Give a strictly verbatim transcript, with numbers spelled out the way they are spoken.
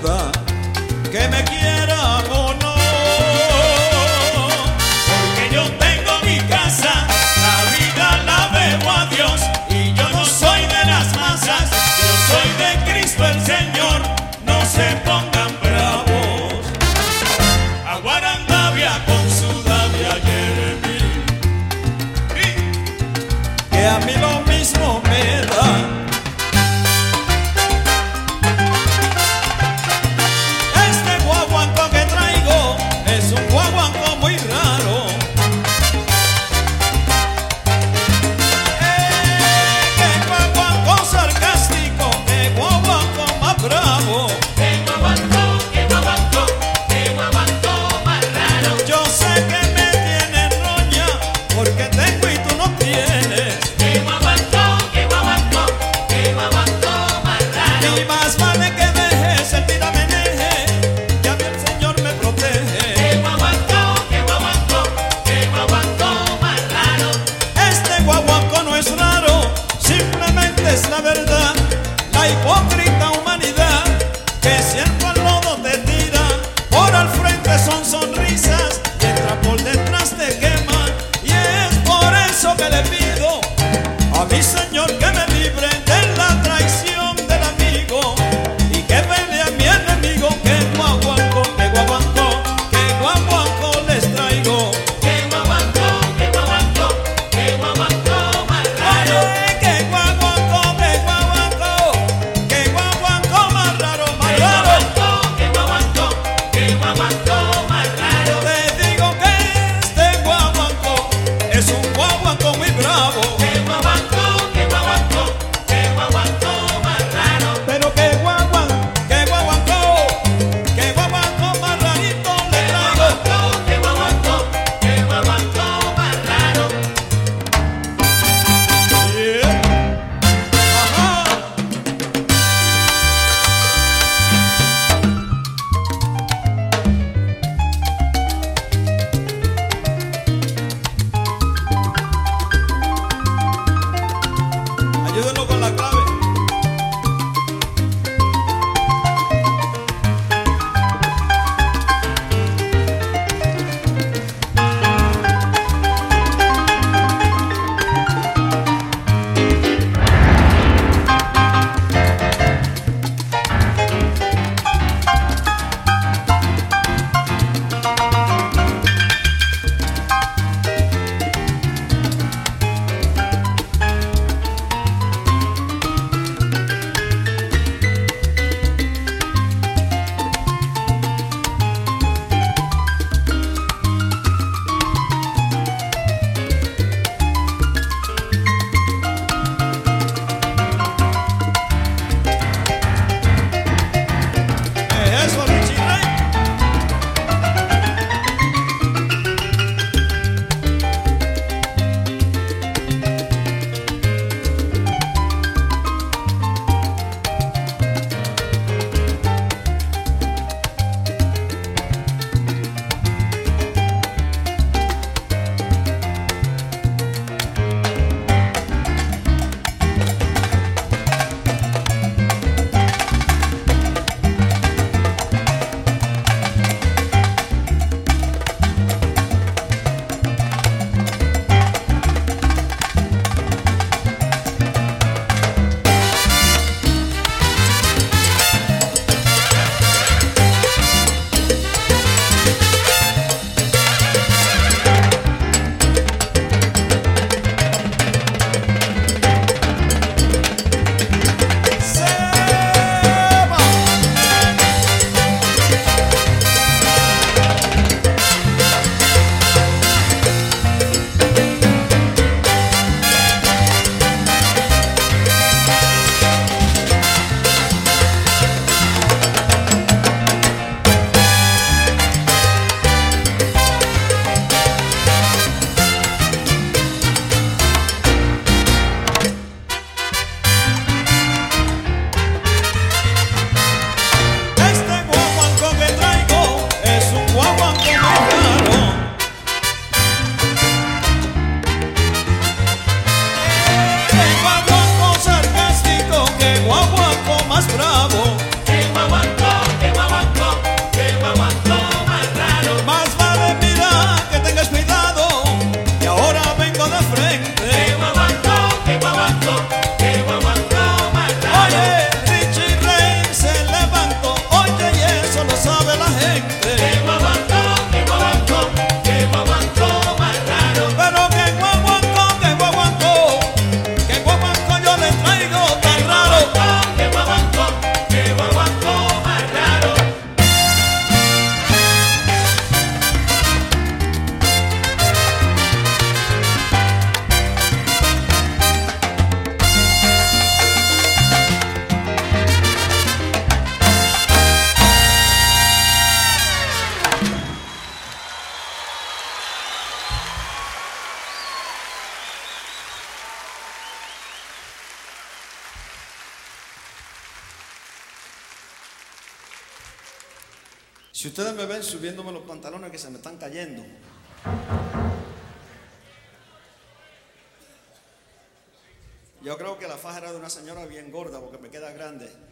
da, que me quieran o no. Porque yo tengo mi casa, la vida la debo a Dios, y yo no soy de las masas, yo soy de Cristo el Señor. No se pongan bravos, a Guarandavia con su Davia Jeremí, que a mí lo mismo me da. Es la verdad, la hipócrita humanidad que siempre al lodo te tira. Por al frente son sonrisas, mientras por detrás te queman. Y es por eso que le pido a mi Señor que me libre de la traición del amigo, y que pelee a mi enemigo. Que guaguanco, que guaguanco, que guaguanco les traigo. Que guaguanco, que guaguanco, que guaguanco más raro. Que guaguanco, Que guaguanco, que guaguanco, que guaguanco más raro. Si ustedes me ven subiéndome los pantalones que se me están cayendo, yo creo que la faja era de una señora bien gorda porque me queda grande.